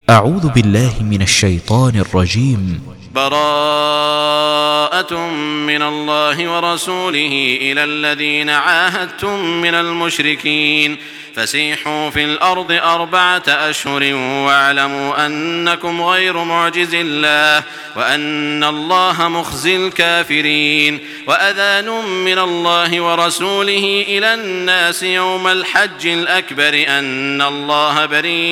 أعوذ بالله من الشيطان الرجيم. براءة من الله ورسوله إلى الذين عاهدتم من المشركين فسيحوا في الأرض 4 أشهر واعلموا أنكم غير معجز الله وأن الله مخزي الكافرين. وأذان من الله ورسوله إلى الناس يوم الحج الأكبر أن الله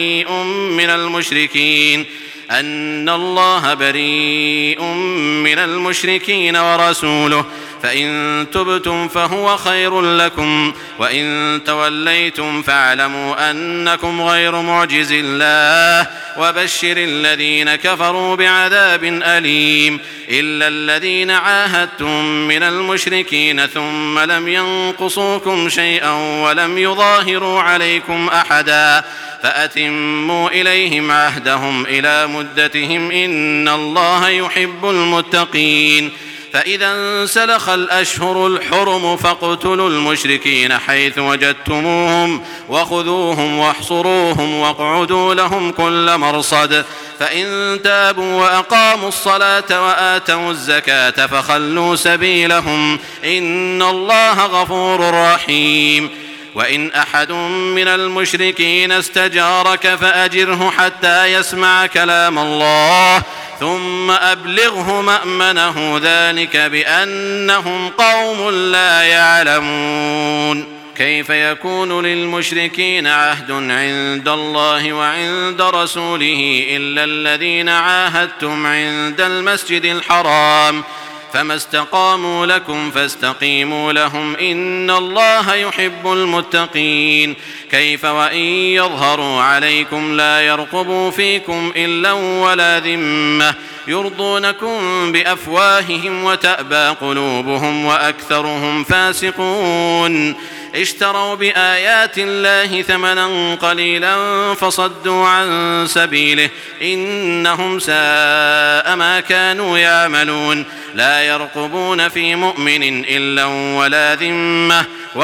بريء من المشركين ورسوله فإن تبتم فهو خير لكم وإن توليتم فاعلموا أنكم غير معجز الله وبشر الذين كفروا بعذاب أليم. إلا الذين عاهدتم من المشركين ثم لم ينقصوكم شيئا ولم يظاهروا عليكم أحدا فأتموا إليهم عهدهم إلى مدتهم إن الله يحب المتقين. فإذا انسلخ الأشهر الحرم فاقتلوا المشركين حيث وجدتموهم وخذوهم واحصروهم واقعدوا لهم كل مرصد فإن تابوا وأقاموا الصلاة وآتوا الزكاة فخلوا سبيلهم إن الله غفور رحيم. وإن أحد من المشركين استجارك فأجره حتى يسمع كلام الله ثم أبلغه مأمنه ذلك بأنهم قوم لا يعلمون. كيف يكون للمشركين عهد عند الله وعند رسوله إلا الذين عاهدتم عند المسجد الحرام فما استقاموا لكم فاستقيموا لهم إن الله يحب المتقين. كيف وإن يظهروا عليكم لا يرقبوا فيكم إلا ولا ذمة يرضونكم بأفواههم وتأبى قلوبهم وأكثرهم فاسقون. اشتروا بآيات الله ثمنا قليلا فصدوا عن سبيله إنهم ساء ما كانوا يعملون. لا يرقبون في مؤمن إلا ولا ذمة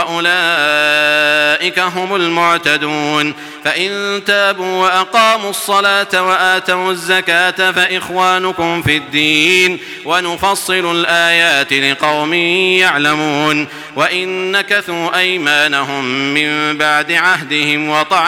وأولئك هم المعتدون. فإن تابوا وأقاموا الصلاة وآتوا الزكاة فإخوانكم في الدين ونفصل الآيات لقوم يعلمون. وإن نكثوا أيمانهم من بعد عهدهم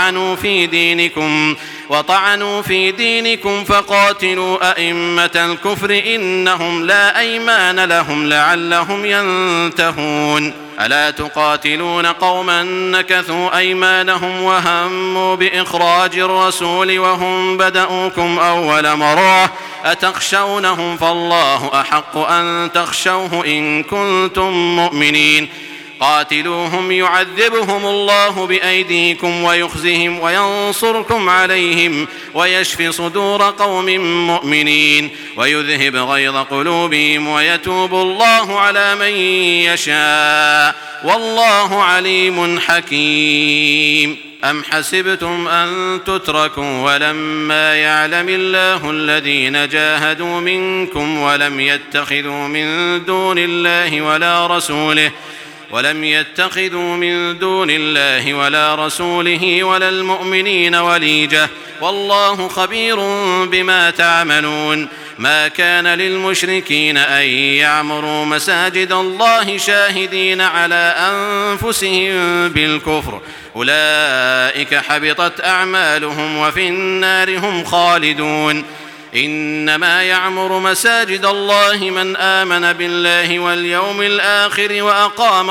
وطعنوا في دينكم فقاتلوا أئمة الكفر إنهم لا أيمان لهم لعلهم ينتهون. ألا تقاتلون قوما نكثوا أيمانهم وهموا بإخراج الرسول وهم بدأوكم أول مرة أتخشونهم فالله أحق أن تخشوه إن كنتم مؤمنين. قاتلوهم يعذبهم الله بأيديكم ويخزهم وينصركم عليهم ويشفي صدور قوم مؤمنين ويذهب غيظ قلوبهم ويتوب الله على من يشاء والله عليم حكيم. أم حسبتم أن تتركوا ولما يعلم الله الذين جاهدوا منكم ولم يتخذوا من دون الله ولا رسوله ولا المؤمنين وليجة والله خبير بما تعملون. ما كان للمشركين أن يعمروا مساجد الله شاهدين على أنفسهم بالكفر أولئك حبطت أعمالهم وفي النار هم خالدون. إنما يعمر مساجد الله من آمن بالله واليوم الآخر وأقام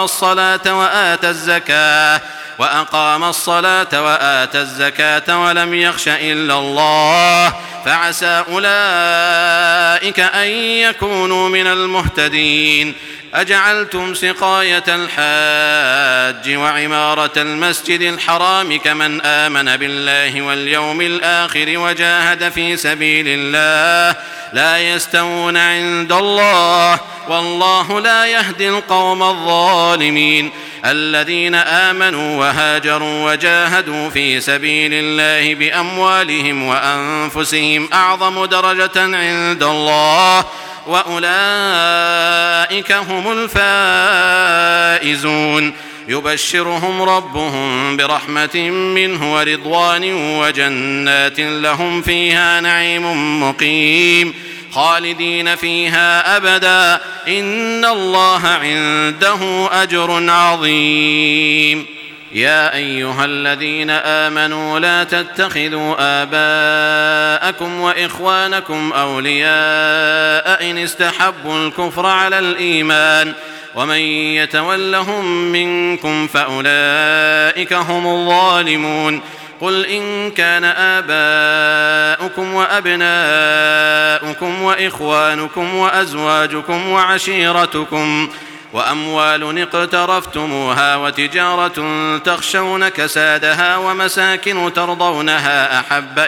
الصلاة وآتى الزكاة ولم يخش إلا الله فعسى أولئك أن يكونوا من المهتدين. أجعلتم سقاية الحاج وعمارة المسجد الحرام كمن آمن بالله واليوم الآخر وجاهد في سبيل الله لا يستوون عند الله والله لا يهدي القوم الظالمين. الذين آمنوا وهاجروا وجاهدوا في سبيل الله بأموالهم وأنفسهم أعظم درجة عند الله وأولئك هم الفائزون. يبشرهم ربهم برحمة منه ورضوان وجنات لهم فيها نعيم مقيم خالدين فيها أبدا إن الله عنده أجر عظيم. يا أيها الذين آمنوا لا تتخذوا آباءكم وإخوانكم أولياء إن استحبوا الكفر على الإيمان ومن يتولهم منكم فأولئك هم الظالمون. قل إن كان آباؤكم وأبناؤكم وإخوانكم وأزواجكم وعشيرتكم وأموال اقترفتموها وتجارة تخشون كسادها ومساكن ترضونها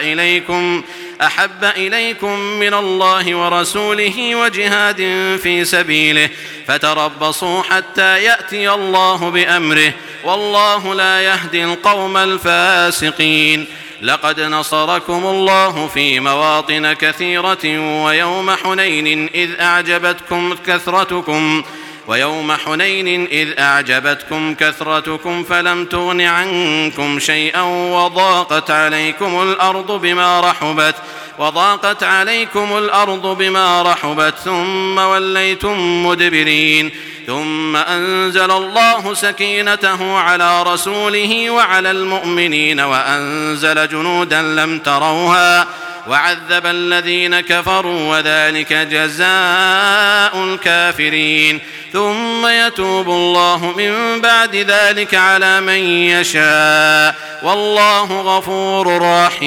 أحب إليكم من الله ورسوله وجهاد في سبيله فتربصوا حتى يأتي الله بأمره والله لا يهدي القوم الفاسقين. لقد نصركم الله في مواطن كثيرة ويوم حنين إذ أعجبتكم كثرتكم فلم تغن عنكم شيئا وضاقت عليكم الأرض بما رحبت ثم وليتم مدبرين. ثم أنزل الله سكينته على رسوله وعلى المؤمنين وأنزل جنودا لم تروها وعذب الذين كفروا وذلك جزاء الكافرين. ثم يتوب الله من بعد ذلك على من يشاء والله غفور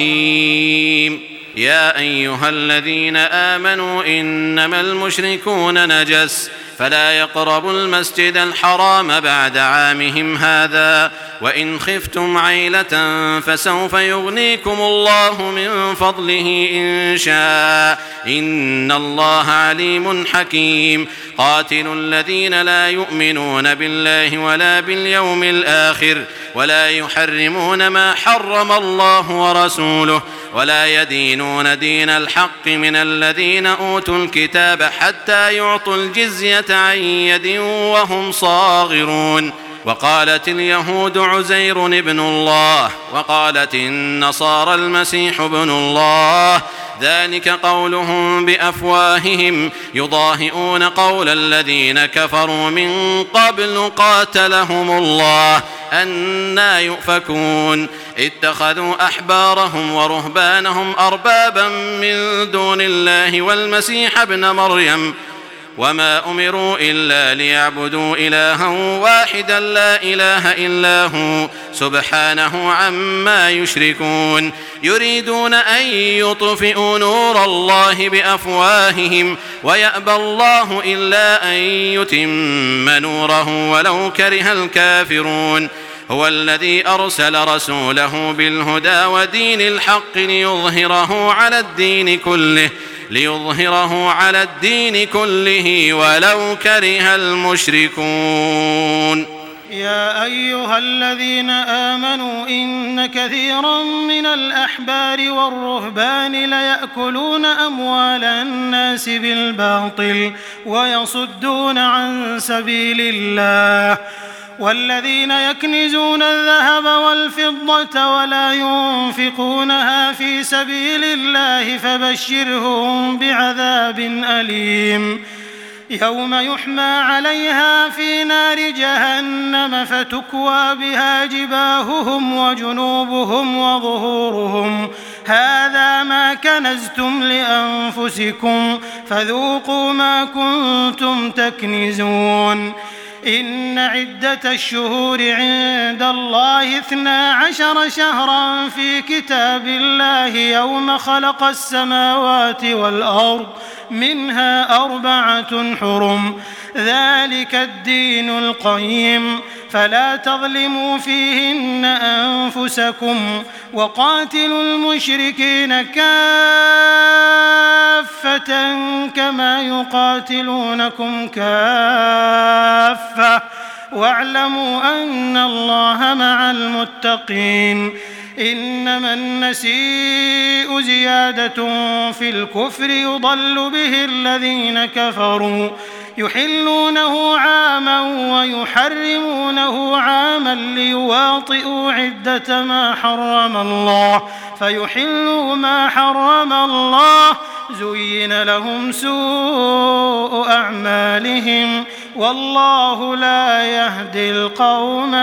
رحيم. يا أيها الذين آمنوا إنما المشركون نجس فلا يقربوا المسجد الحرام بعد عامهم هذا وإن خفتم عيلة فسوف يغنيكم الله من فضله إن شاء إن الله عليم حكيم. قاتلوا الذين لا يؤمنون بالله ولا باليوم الآخر ولا يحرمون ما حرم الله ورسوله ولا يدينون دين الحق من الذين أوتوا الكتاب حتى يعطوا الجزية عن يد وهم صاغرون. وقالت اليهود عزير ابن الله وقالت النصارى المسيح ابن الله ذلك قولهم بأفواههم يضاهئون قول الذين كفروا من قبل قاتلهم الله أنى يؤفكون. اتخذوا أحبارهم ورهبانهم أربابا من دون الله والمسيح ابن مريم وما أمروا إلا ليعبدوا إلها واحدا لا إله إلا هو سبحانه عما يشركون. يريدون أن يطفئوا نور الله بأفواههم ويأبى الله إلا أن يتم نوره ولو كره الكافرون. هو الذي أرسل رسوله بالهدى ودين الحق ليظهره على الدين كله ولو كره المشركون. يا أيها الذين آمنوا إن كثيرا من الأحبار والرهبان ليأكلون أموال الناس بالباطل ويصدون عن سبيل الله والذين يكنزون الذهب والفضة ولا ينفقونها في سبيل الله فبشرهم بعذاب أليم يوم يحمى عليها في نار جهنم فتكوى بها جباههم وجنوبهم وظهورهم هذا ما كنزتم لأنفسكم فذوقوا ما كنتم تكنزون. إن عدة الشهور عند الله 12 شهرا في كتاب الله يوم خلق السماوات والأرض منها 4 حرم ذلك الدين القيم فلا تظلموا فيهن أنفسكم وقاتلوا المشركين كافة كما يقاتلونكم كافة واعلموا أن الله مع المتقين. إنما النسيء زيادة في الكفر يضل به الذين كفروا يحلونه عاما ويحرمونه عاما ليواطئوا عدة ما حرم الله فيحلوا ما حرم الله. زين لهم سوء أعمالهم والله لا يهدي القوم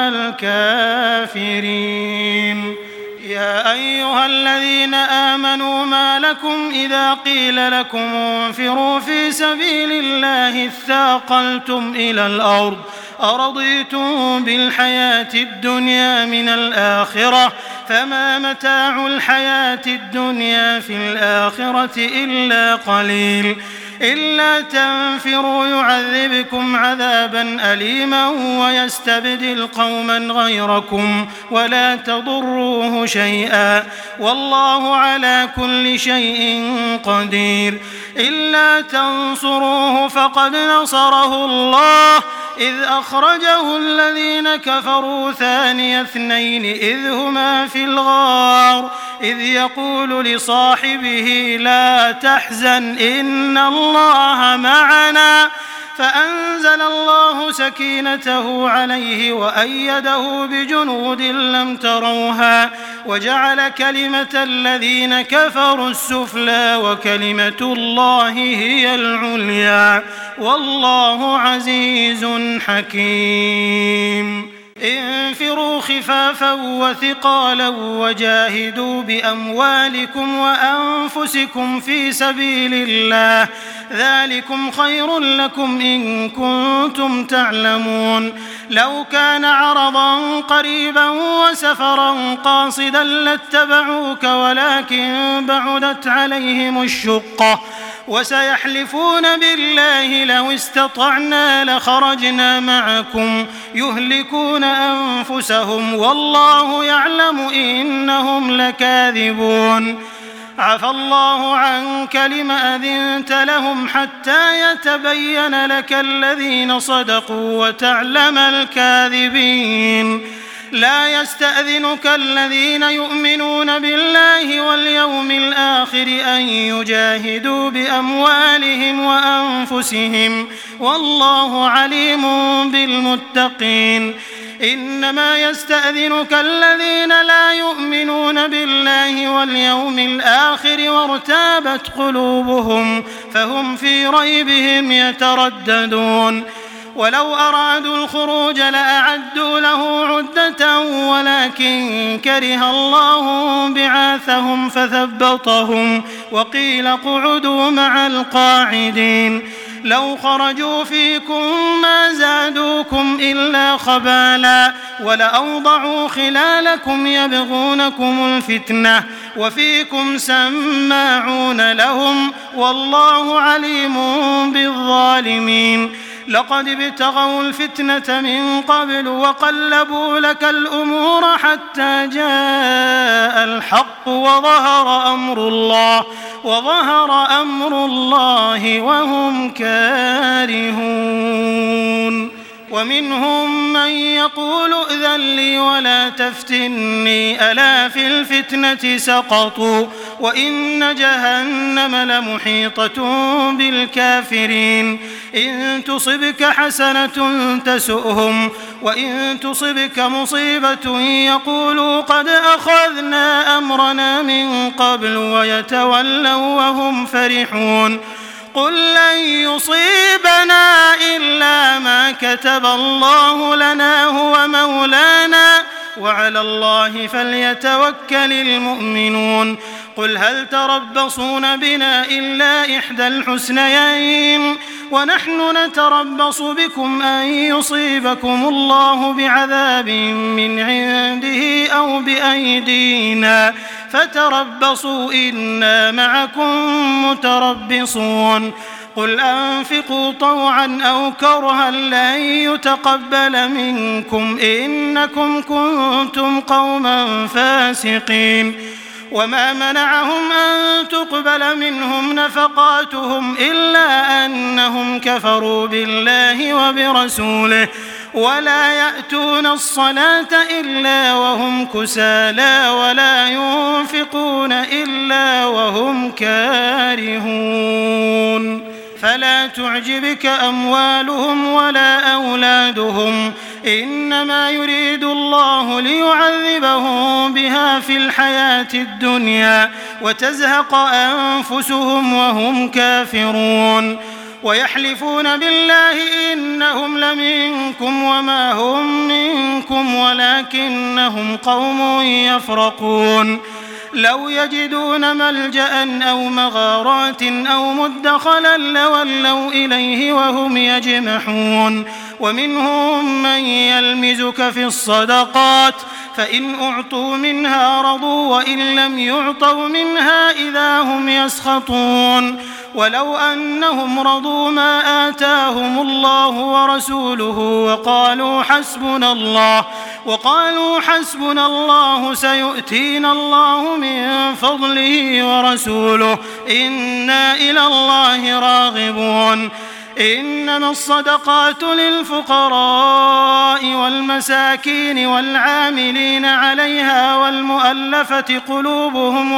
الكافرين. يا أيها الذين آمنوا ما لكم إذا قيل لكم انفروا في سبيل الله اثاقلتم إلى الأرض أرضيتم بالحياة الدنيا من الآخرة فما متاع الحياة الدنيا في الآخرة إلا قليل. إلا تنفروا يعذبكم عذابا أليما ويستبدل قوما غيركم ولا تضروه شيئا والله على كل شيء قدير. إلا تنصروه فقد نصره الله إذ أخرجه الذين كفروا ثاني اثنين إذ هما في الغار إذ يقول لصاحبه لا تحزن إن الله معنا فأنزل الله سكينته عليه وأيده بجنود لم تروها وجعل كلمة الذين كفروا السفلى وكلمة الله هي العليا والله عزيز حكيم. انفروا خفافا وثقالا وجاهدوا بأموالكم وأنفسكم في سبيل الله ذلكم خير لكم إن كنتم تعلمون. لو كان عرضا قريبا وسفرا قاصدا لاتبعوك ولكن بعدت عليهم الشقة وسيحلفون بالله لو استطعنا لخرجنا معكم يهلكون أنفسهم والله يعلم إنهم لكاذبون. عفى الله عنك لم أذنت لهم حتى يتبين لك الذين صدقوا وتعلم الكاذبين. لا يستأذنك الذين يؤمنون بالله واليوم الآخر أن يجاهدوا بأموالهم وأنفسهم والله عليم بالمتقين. إنما يستأذنك الذين لا يؤمنون بالله واليوم الآخر وارتابت قلوبهم فهم في ريبهم يترددون. ولو أرادوا الخروج لأعدوا له عدة ولكن كره الله بعاثهم فثبطهم وقيل اقعدوا مع القاعدين. لو خرجوا فيكم ما زادوكم إلا خبالا ولأوضعوا خلالكم يبغونكم الفتنة وفيكم سماعون لهم والله عليم بالظالمين. لقد ابتغوا الفتنة من قبل وقلبوا لك الأمور حتى جاء الحق وظهر أمر الله وهم كارهون. ومنهم من يقول ائذن لي ولا تفتني ألا في الفتنة سقطوا وإن جهنم لمحيطة بالكافرين. إن تصبك حسنة تسؤهم وإن تصبك مصيبة يقولوا قد أخذنا أمرنا من قبل ويتولوا وهم فرحون. قل لن يصيبنا إلا ما كتب الله لنا هو مولانا وعلى الله فليتوكل المؤمنون. قل هل تربصون بنا إلا إحدى الحسنيين ونحن نتربص بكم أن يصيبكم الله بعذاب من عنده أو بأيدينا فتربصوا إنا معكم متربصون. قل أنفقوا طوعا أو كرها لن يتقبل منكم إنكم كنتم قوما فاسقين. وما منعهم أن تقبل منهم نفقاتهم إلا أنهم كفروا بالله وبرسوله ولا يأتون الصلاة إلا وهم كسالى ولا ينفقون إلا وهم كارهون. فلا تعجبك أموالهم ولا أولادهم إنما يريد الله ليعذبهم بها في الحياة الدنيا وتزهق أنفسهم وهم كافرون ويحلفون بالله إنهم لمنكم وما هم منكم ولكنهم قوم يفرقون لو يجدون ملجأ أو مغارات أو مدخلا لولوا إليه وهم يجمحون ومنهم من يلمزك في الصدقات فإن أعطوا منها رضوا وإن لم يعطوا منها إذا هم يسخطون ولو أنهم رضوا ما آتاهم الله ورسوله وقالوا حسبنا الله سيؤتينا الله من فضله ورسوله إنا إلى الله راغبون إنما الصدقات للفقراء والمساكين والعاملين عليها والمؤلفة قلوبهم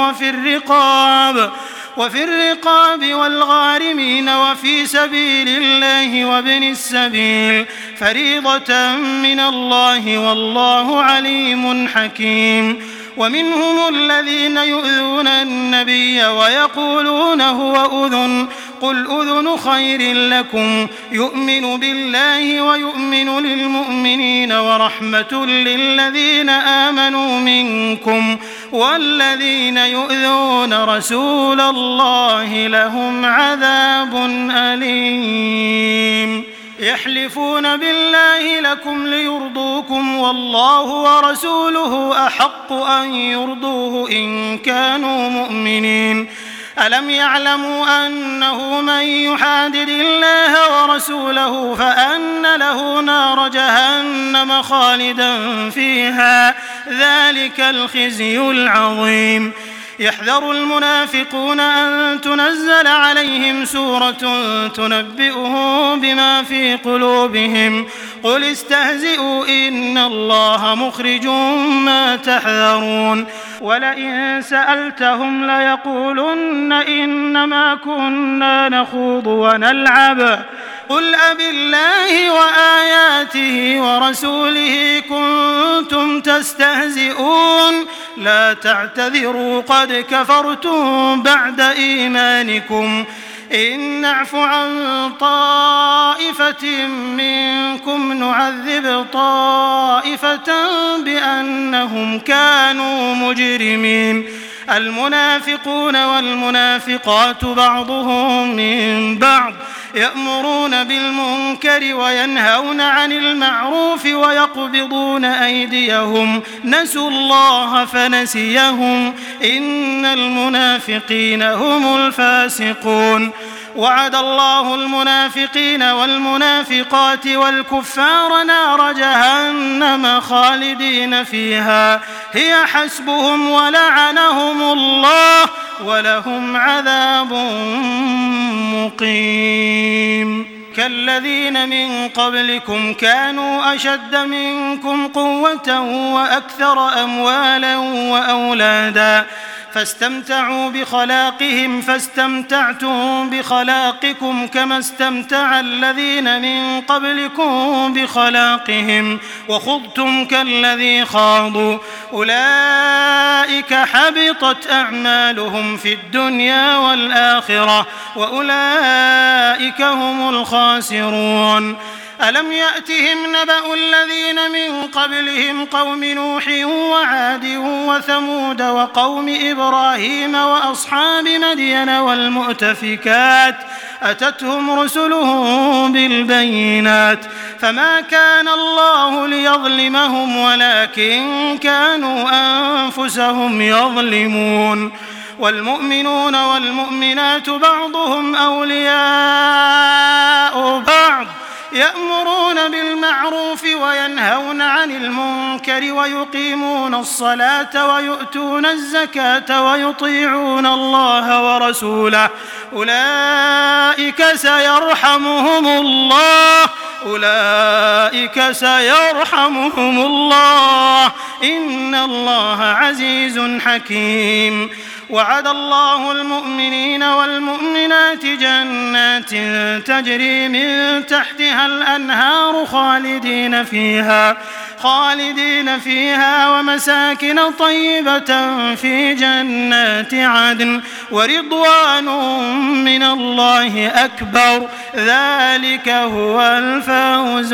وفي الرقاب والغارمين وفي سبيل الله وابن السبيل فريضة من الله والله عليم حكيم ومنهم الذين يؤذون النبي ويقولون هو أذن قل أذن خير لكم يؤمن بالله ويؤمن للمؤمنين ورحمة للذين آمنوا منكم والذين يؤذون رسول الله لهم عذاب أليم يحلفون بالله لكم ليرضوكم والله ورسوله أحق أن يرضوه إن كانوا مؤمنين ألم يعلموا أنه من يحادد الله ورسوله فأن له نار جهنم خالدا فيها ذلك الخزي العظيم يحذر المنافقون أن تنزل عليهم سورة تنبئهم بما في قلوبهم قل استهزئوا إن الله مخرج ما تحذرون ولئن سألتهم ليقولن إنما كنا نخوض ونلعب قل أبالله وآياته ورسوله كنتم تستهزئون لا تعتذروا قد كفرتم بعد إيمانكم إن نعف عن طائفة منكم نعذب طائفة بأنهم كانوا مجرمين المنافقون والمنافقات بعضهم من بعض يأمرون بالمنكر وينهون عن المعروف ويقبضون أيديهم نسوا الله فنسيهم إن المنافقين هم الفاسقون وعد الله المنافقين والمنافقات والكفار نار جهنم خالدين فيها هي حسبهم ولعنهم الله ولهم عذاب مقيم كالذين من قبلكم كانوا أشد منكم قوة وأكثر أموالا وأولادا فاستمتعوا بخلاقهم فاستمتعتم بخلاقكم كما استمتع الذين من قبلكم بخلاقهم وخضتم كالذي خاضوا أولئك حبطت أعمالهم في الدنيا والآخرة وأولئك هم الخاسرون ألم يأتهم نبأ الذين من قبلهم قوم نوح وعاد وثمود وقوم إبراهيم وأصحاب مدين والمؤتفكات أتتهم رسلهم بالبينات فما كان الله ليظلمهم ولكن كانوا أنفسهم يظلمون والمؤمنون والمؤمنات بعضهم أولياء بعض يأمرون بالمعروف وينهون عن المنكر ويقيمون الصلاة ويؤتون الزكاة ويطيعون الله ورسوله أولئك سيرحمهم الله إن الله عزيز حكيم وعد الله المؤمنين والمؤمنات جنات تجري من تحتها الأنهار خالدين فيها ومساكن طيبة في جنات عدن ورضوان من الله أكبر ذلك هو الفوز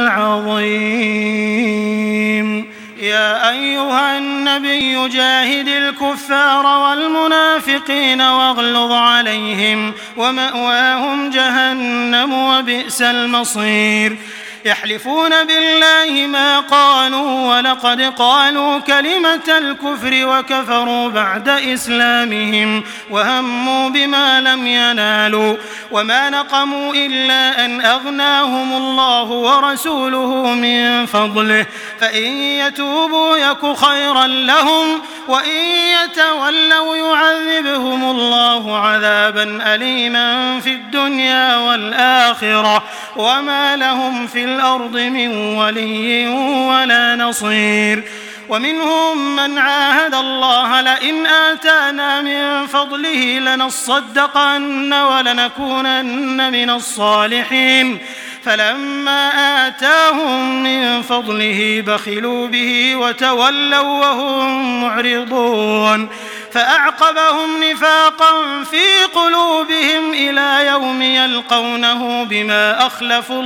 العظيم. يا أيها النبي جاهد الكفار والمنافقين واغلظ عليهم ومأواهم جهنم وبئس المصير. يحلفون بالله ما قالوا ولقد قالوا كلمة الكفر وكفروا بعد إسلامهم وهموا بما لم ينالوا وما نقموا إلا أن أغناهم الله ورسوله من فضله فإن يتوبوا يك خيرا لهم وإن يتولوا يعذبهم الله عذابا أليما في الدنيا والآخرة وما لهم في الأرض من ولي ولا نصير. ومنهم من عاهد الله لئن آتانا من فضله لنصدقن ولنكونن من الصالحين فلما آتاهم من فضله بخلوا به وتولوا وهم معرضون فأعقبهم نفاقا في قلوبهم إلى يوم يلقونه بما أخلفوا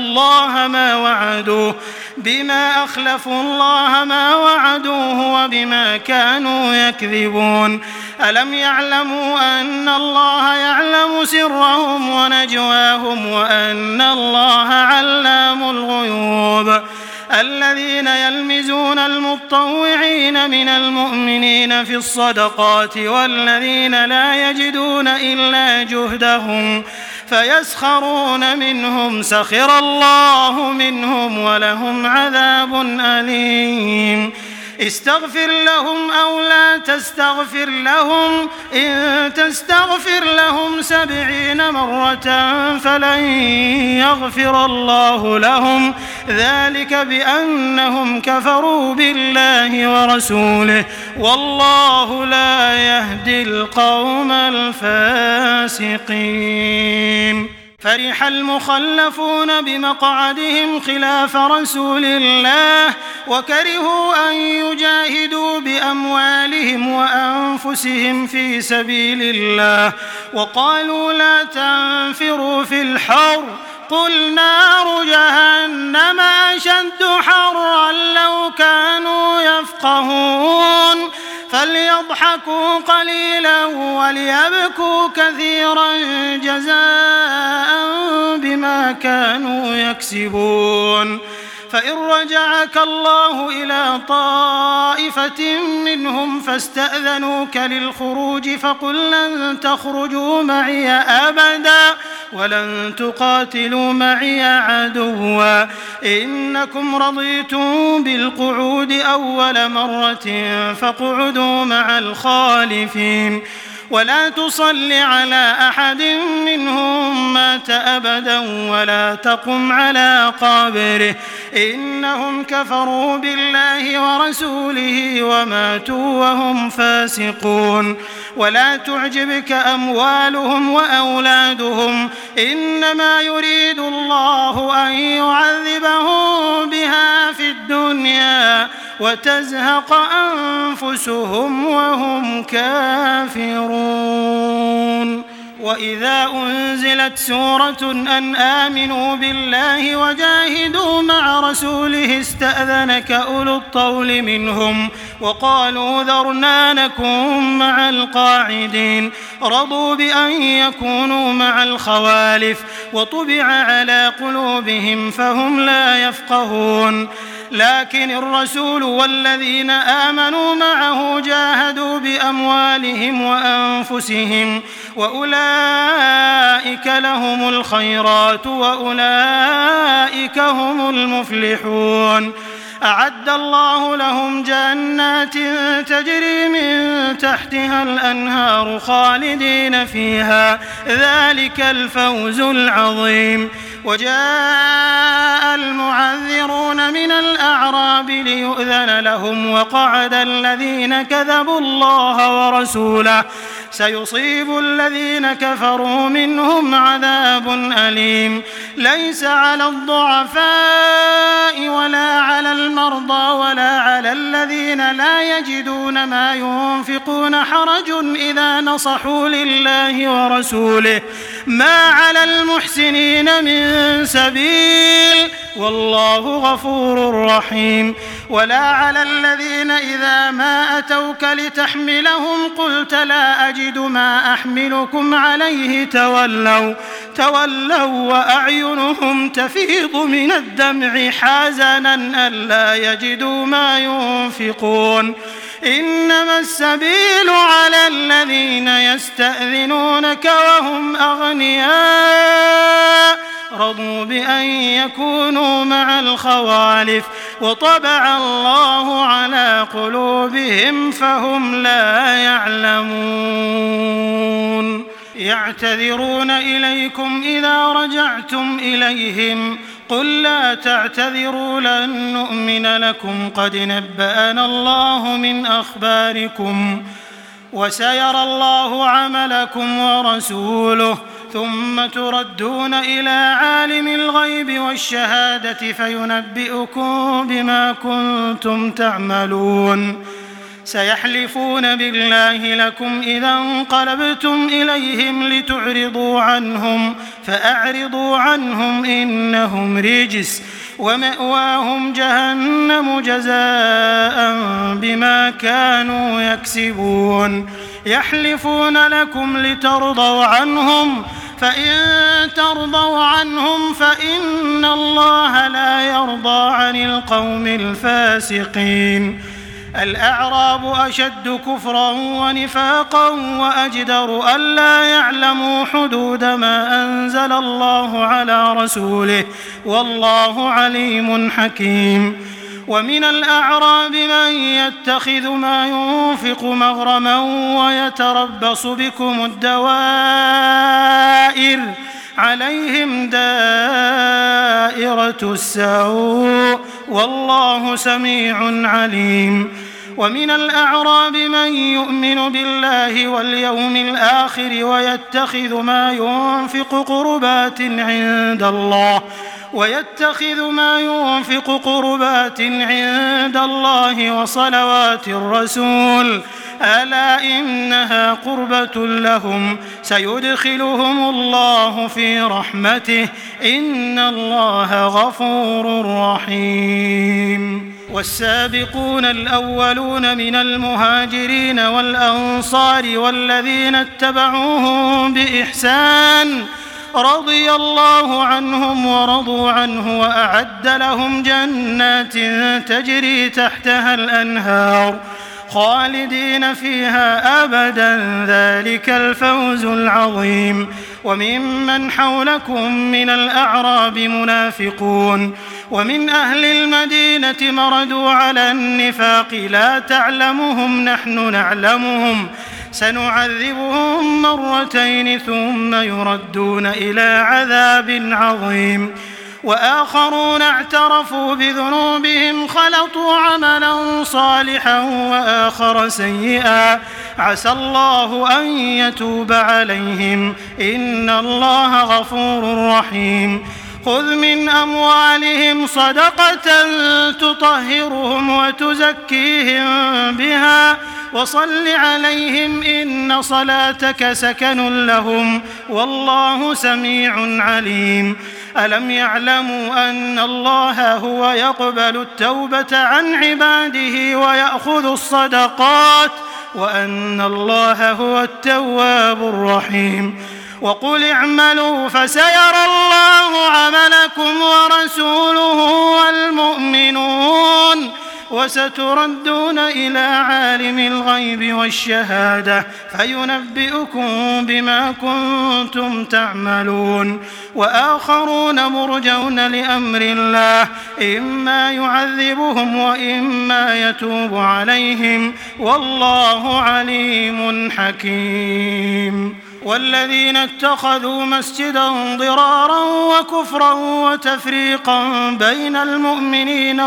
الله ما وعدوه وبما كانوا يكذبون. ألم يعلموا أن الله يعلم سرهم ونجواهم وأن الله علام الغيوب. الذين يلمزون المطوعين من المؤمنين في الصدقات والذين لا يجدون إلا جهدهم فيسخرون منهم سخر الله منهم ولهم عذاب أليم. استغفر لهم أو لا تستغفر لهم إن تستغفر لهم 70 مرة فلن يغفر الله لهم ذلك بأنهم كفروا بالله ورسوله والله لا يهدي القوم الفاسقين. فرح المخلفون بمقعدهم خلاف رسول الله وكرهوا أن يجاهدوا بأموالهم وأنفسهم في سبيل الله وقالوا لا تنفروا في الحر قل نار جهنم أشد حرا لو كانوا يفقهون فليضحكوا قليلا وليبكوا كثيرا جزاء بما كانوا يكسبون. فإن رجعك الله إلى طائفة منهم فاستأذنوك للخروج فقل لن تخرجوا معي أبدا ولن تقاتلوا معي عدوا إنكم رضيتم بالقعود أول مرة فاقعدوا مع الخالفين ولا تصل على أحد منهم مات أبدا ولا تقم على قبره إنهم كفروا بالله ورسوله وماتوا وهم فاسقون. ولا تعجبك أموالهم وأولادهم إنما يريد الله أن يعذبهم بها في الدنيا وتزهق أنفسهم وهم كافرون. وإذا أنزلت سورة أن آمنوا بالله وجاهدوا مع رسوله استأذنك أولو الطول منهم وقالوا ذرنا نكن مع القاعدين رضوا بأن يكونوا مع الخوالف وطبع على قلوبهم فهم لا يفقهون. لكن الرسول والذين آمنوا معه جاهدوا بأموالهم وأنفسهم وأولئك لهم الخيرات وأولئك هم المفلحون. أعد الله لهم جنات تجري من تحتها الأنهار خالدين فيها ذلك الفوز العظيم. وجاء المعذرون من الأعراب ليؤذن لهم وقعد الذين كذبوا الله ورسوله سيصيب الذين كفروا منهم عذاب أليم ليس على الضعفاء ولا على المرضى ولا على الذين لا يجدون ما ينفقون حرج إذا نصحوا لله ورسوله ما على المحسنين من سبيل والله غفور رحيم ولا على الذين إذا ما أتوك لتحملهم قلت لا أجد ما أحملكم عليه تولوا وأعينهم تفيض من الدمع حزنا ألا يجدوا ما ينفقون إنما السبيل على الذين يستأذنونك وهم أغنياء رضوا بأن يكونوا مع الخوالف وطبع الله على قلوبهم فهم لا يعلمون يعتذرون إليكم إذا رجعتم إليهم قل لا تعتذروا لن نؤمن لكم قد نبأنا الله من أخباركم وسيرى الله عملكم ورسوله ثم تردون إلى عالم الغيب والشهادة فينبئكم بما كنتم تعملون سيحلفون بالله لكم إذا انقلبتم إليهم لتعرضوا عنهم فأعرضوا عنهم إنهم رجس ومأواهم جهنم جزاء بما كانوا يكسبون يحلفون لكم لترضوا عنهم فإن ترضوا عنهم فإن الله لا يرضى عن القوم الفاسقين الأعراب أشد كفرا ونفاقا وأجدر ألا يعلموا حدود ما أنزل الله على رسوله والله عليم حكيم ومن الأعراب من يتخذ ما ينفق مغرما ويتربص بكم الدوائر عليهم دائرة السوء والله سميع عليم ومن الأعراب من يؤمن بالله واليوم الآخر ويتخذ ما ينفق قربات عند الله وصلوات الرسول ألا إنها قربة لهم سيدخلهم الله في رحمته إن الله غفور رحيم والسابقون الأولون من المهاجرين والأنصار والذين اتبعوهم بإحسان رضي الله عنهم ورضوا عنه وأعد لهم جنات تجري تحتها الأنهار خالدين فيها أبدا ذلك الفوز العظيم وممن حولكم من الأعراب منافقون ومن أهل المدينة مردوا على النفاق لا تعلمهم نحن نعلمهم سنعذبهم مرتين ثم يردون إلى عذاب عظيم وآخرون اعترفوا بذنوبهم خلطوا عملا صالحا وآخر سيئا عسى الله أن يتوب عليهم إن الله غفور رحيم خذ من أموالهم صدقة تطهرهم وتزكيهم بها وصل عليهم إن صلاتك سكن لهم والله سميع عليم ألم يعلموا أن الله هو يقبل التوبة عن عباده ويأخذ الصدقات وأن الله هو التواب الرحيم وقل اعملوا فسيرى الله عملكم ورسوله والمؤمنون وستردون إلى عالم الغيب والشهادة فينبئكم بما كنتم تعملون وآخرون مرجون لأمر الله إما يعذبهم وإما يتوب عليهم والله عليم حكيم والذين اتخذوا مسجدا ضرارا وكفرا وتفريقا بين المؤمنين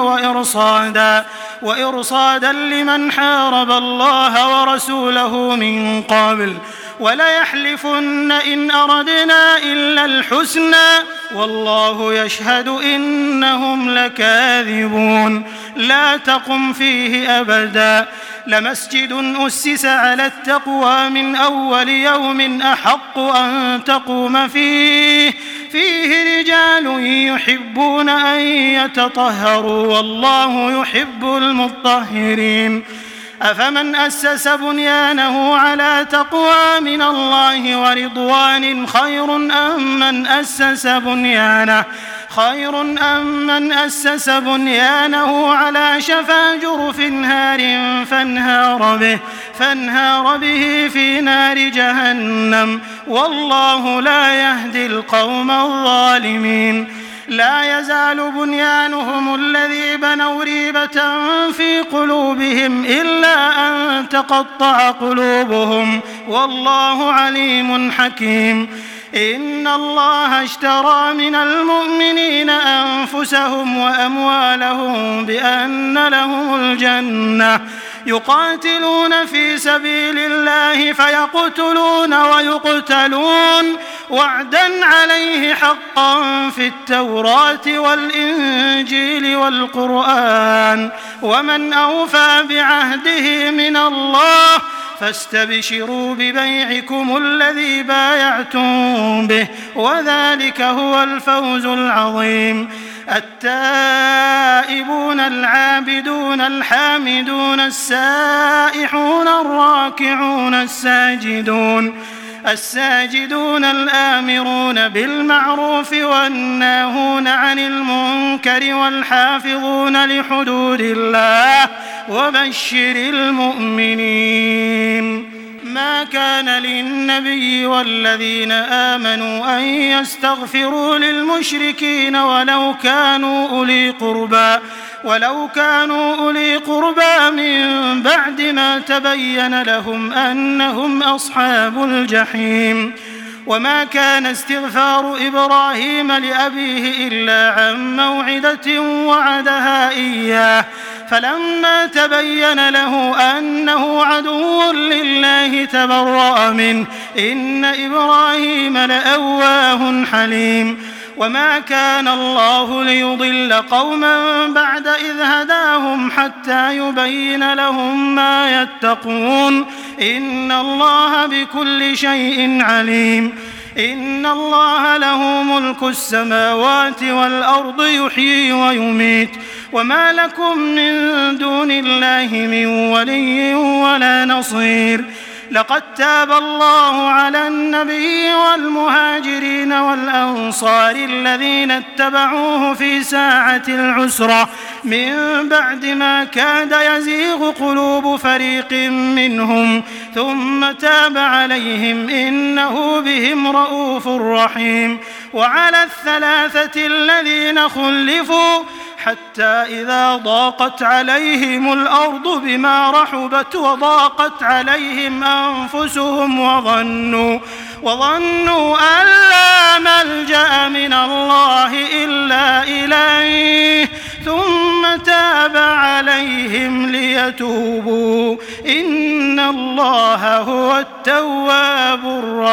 وإرصادا لمن حارب الله ورسوله من قبل وليحلفن إن أردنا إلا الحسنى والله يشهد إنهم لكاذبون لا تقم فيه أبدا لمسجد أسس على التقوى من أول يوم أحق أن تقوم فيه رجال يحبون أن يتطهروا والله يحب المطهرين أفمن أسس بنيانه على تقوى من الله ورضوان خير أم من أسس بنيانه على شفا جرف هار فانهار به في نار جهنم والله لا يهدي القوم الظالمين لا يزال بنيانهم الذي بنوا ريبة في قلوبهم إلا أن تقطع قلوبهم والله عليم حكيم إن الله اشترى من المؤمنين أنفسهم وأموالهم بأن لهم الجنة يقاتلون في سبيل الله فيقتلون ويقتلون وعدا عليه حقا في التوراة والإنجيل والقرآن ومن أوفى بعهده من الله فاستبشروا ببيعكم الذي بايعتم به وذلك هو الفوز العظيم التائبون العابدون الحامدون السائحون الراكعون الساجدون الآمرون بالمعروف والناهون عن المنكر والحافظون لحدود الله وبشر المؤمنين ما كان للنبي والذين آمنوا أن يستغفروا للمشركين ولو كانوا أولي قربى من بعد ما تبين لهم أنهم أصحاب الجحيم وما كان استغفار إبراهيم لأبيه إلا عن موعدة وعدها إياه فلما تبين له أنه عدو لله تبرأ منه إن إبراهيم لأواه حليم وما كان الله ليضل قوما بعد إذ هداهم حتى يبين لهم ما يتقون إن الله بكل شيء عليم إن الله له ملك السماوات والأرض يحيي ويميت وما لكم من دون الله من ولي ولا نصير لقد تاب الله على النبي والمهاجرين والأنصار الذين اتبعوه في ساعة العسرة من بعد ما كاد يزيغ قلوب فريق منهم ثم تاب عليهم إنه بهم رؤوف رحيم وعلى الثلاثة الذين خلفوا حتى إذا ضاقت عليهم الأرض بما رحبت وضاقت عليهم أنفسهم وظنوا أن لا ملجأ من الله إلا إليه ثم تاب عليهم ليتوبوا إن الله هو التواب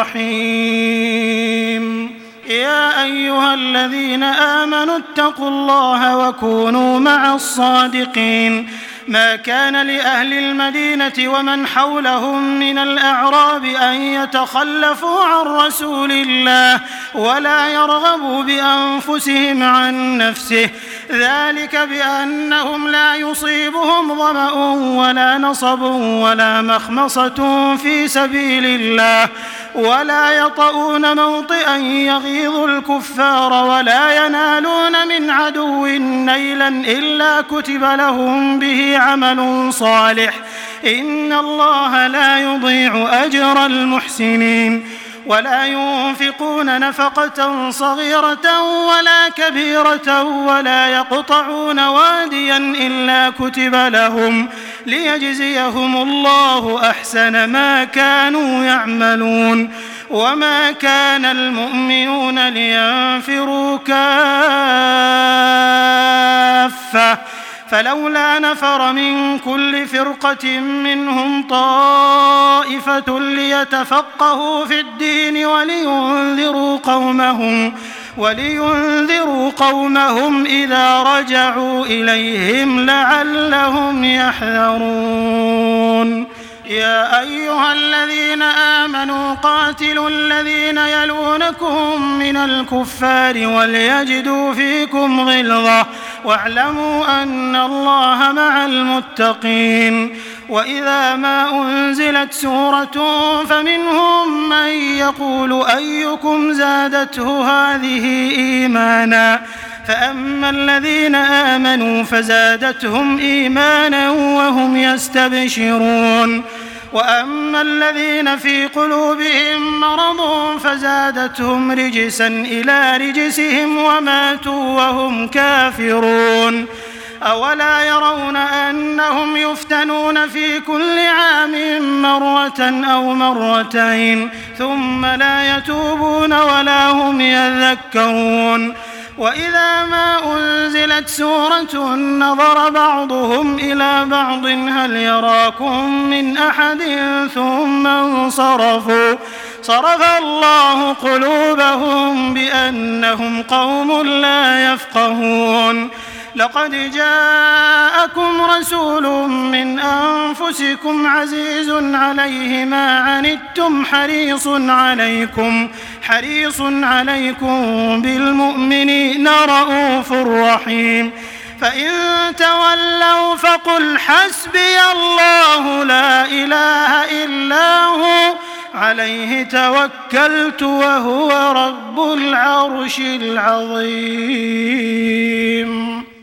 الرحيم يا أيها الذين آمنوا اتقوا الله وكونوا مع الصادقين ما كان لأهل المدينة ومن حولهم من الأعراب أن يتخلفوا عن رسول الله ولا يرغبوا بأنفسهم عن نفسه ذلك بأنهم لا يصيبهم ظمأ ولا نصب ولا مخمصة في سبيل الله ولا يطؤون موطئا يغيظ الكفار ولا ينالون من عدو نيلا إلا كتب لهم به عمل صالح إن الله لا يضيع أجر المحسنين ولا ينفقون نفقة صغيرة ولا كبيرة ولا يقطعون واديا إلا كتب لهم ليجزيهم الله أحسن ما كانوا يعملون وما كان المؤمنون لينفروا كافة فلولا نفر من كل فرقة منهم طائفة ليتفقهوا في الدين ولينذروا قومهم إذا رجعوا إليهم لعلهم يحذرون. يا أيها الذين آمنوا قاتلوا الذين يلونكم من الكفار وليجدوا فيكم غلظة واعلموا أن الله مع المتقين. وإذا ما أنزلت سورة فمنهم من يقول أيكم زادته هذه إيمانا فأما الذين آمنوا فزادتهم إيمانا وهم يستبشرون وأما الذين في قلوبهم مرض فزادتهم رجسا إلى رجسهم وماتوا وهم كافرون. أولا يرون أنهم يفتنون في كل عام مرة أو مرتين ثم لا يتوبون ولا هم يذكرون. وإذا ما أنزلت سورة نظر بعضهم إلى بعض هل يراكم من أحد ثم انصرفوا صرف الله قلوبهم بأنهم قوم لا يفقهون. لقد جاءكم رسول من أنفسكم عزيز عليه ما عنتم حريص عليكم بالمؤمنين رءوف رحيم. فإن تولوا فقل حسبي الله لا إله إلا هو عليه توكلت وهو رب العرش العظيم.